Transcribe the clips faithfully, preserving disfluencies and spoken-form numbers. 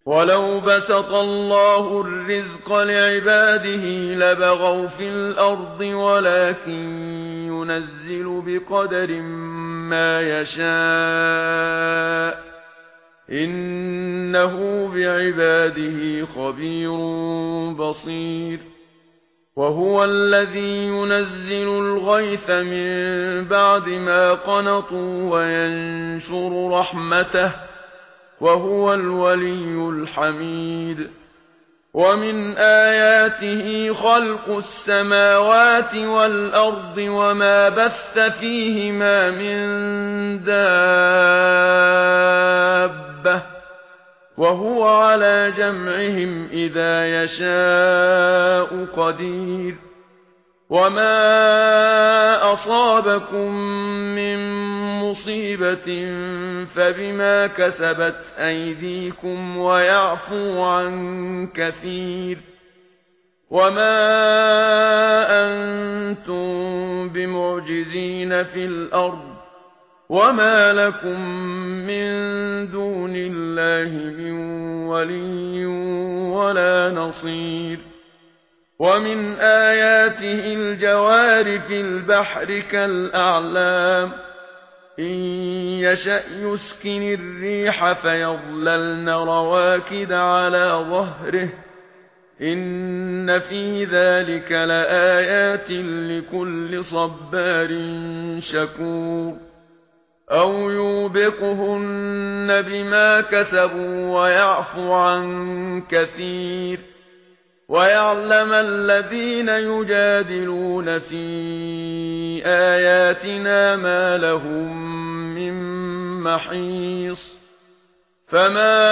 ولو بسط الله الرزق لعباده لبغوا في الأرض ولكن ينزل بقدر ما يشاء إنه بعباده خبير بصير وهو الذي ينزل الغيث من بعد ما قنطوا وينشر رحمته وهو الولي الحميد ومن آياته خلق السماوات والأرض وما بث فيهما من دابة وهو على جمعهم إذا يشاء قدير وما أصابكم من مصيبة فبما كسبت أيديكم ويعفو عن كثير وما أنتم بمعجزين في الأرض وما لكم من دون الله من ولي ولا نصير ومن آياته الجوار في البحر كالأعلام إن يشأ يسكن الريح فيظللن رواكد على ظهره إن في ذلك لآيات لكل صبار شكور أو يوبقهن بما كسبوا ويعفو عن كثير ويعلم الذين يجادلون في آياتنا ما لهم من محيص فما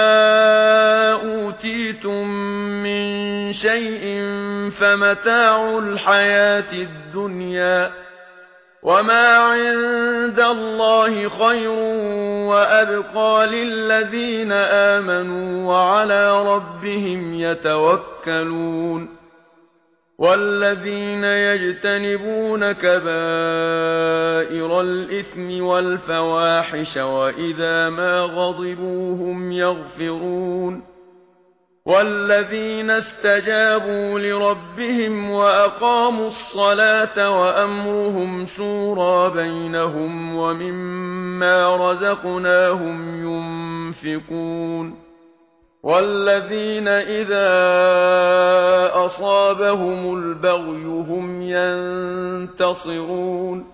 أوتيتم من شيء فمتاع الحياة الدنيا وما عند الله خير وأبقى للذين آمنوا وعلى ربهم يتوكلون والذين يجتنبون كبائر الإثم والفواحش وإذا ما غضبوا هم يغفرون والذين استجابوا لربهم وأقاموا الصلاة وأمرهم شورى بينهم ومما رزقناهم ينفقون والذين إذا أصابهم البغي هم ينتصرون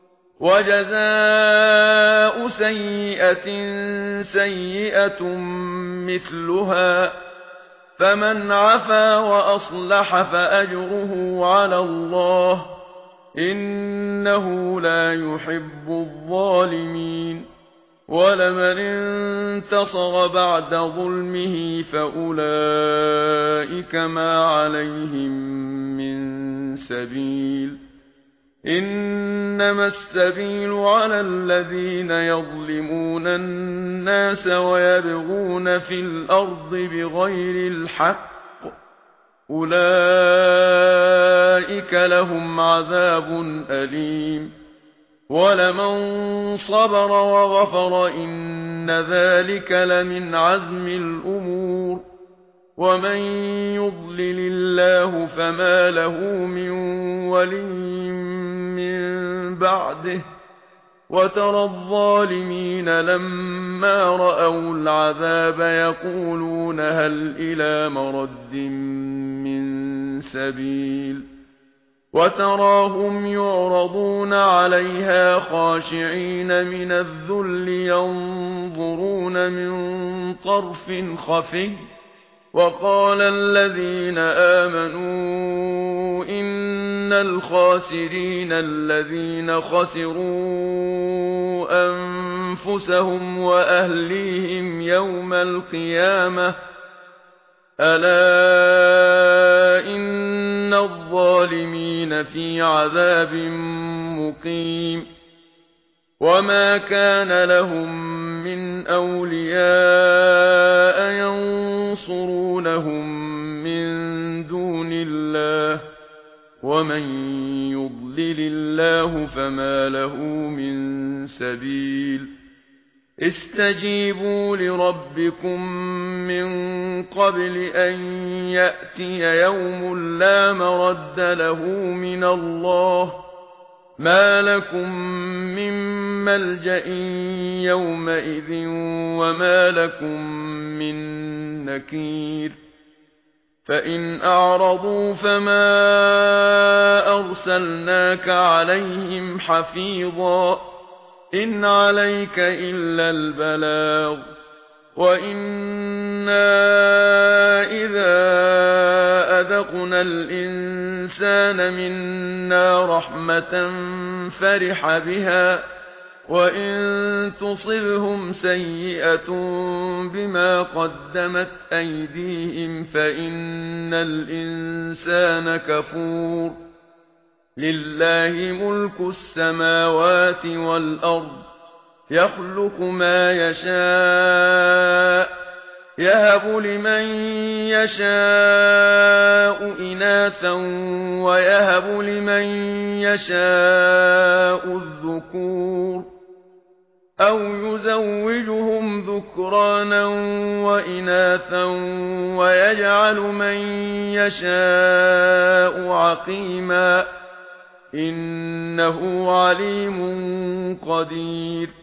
وجزاء سيئة سيئة مثلها فمن عفا وأصلح فأجره على الله إنه لا يحب الظالمين ولمن انتصر بعد ظلمه فأولئك ما عليهم من سبيل إنما السبيل على الذين يظلمون الناس ويبغون في الأرض بغير الحق أولئك لهم عذاب أليم ولمن صبر وغفر إن ذلك لمن عزم الأمور ومن يضلل الله فما له من ولي من بعده وترى الظالمين لما رأوا العذاب يقولون هل إلى مرد من سبيل وتراهم يعرضون عليها خاشعين من الذل ينظرون من طرف خفي وقال الذين آمنوا إن الخاسرين الذين خسروا أنفسهم وأهليهم يوم القيامة ألا إن الظالمين في عذاب مقيم وما كان لهم من أولياء ينصرونهم من دون الله ومن يضلل الله فما له من سبيل استجيبوا لربكم من قبل أن يأتي يوم لا مرد له من الله ما لكم من ملجأ يومئذ وما لكم من نكير فإن أعرضوا فما أرسلناك عليهم حفيظا إن عليك إلا البلاغ وإنا إذا أذقنا الإنسان منا رحمة فرح بها وإن تصبهم سيئة بما قدمت أيديهم فإن الإنسان كفور لله ملك السماوات والأرض يخلق ما يشاء يهب لمن يشاء إناثا ويهب لمن يشاء الذكور أو يزوجهم ذكرانا وإناثا ويجعل من يشاء عقيما إنه عليم قدير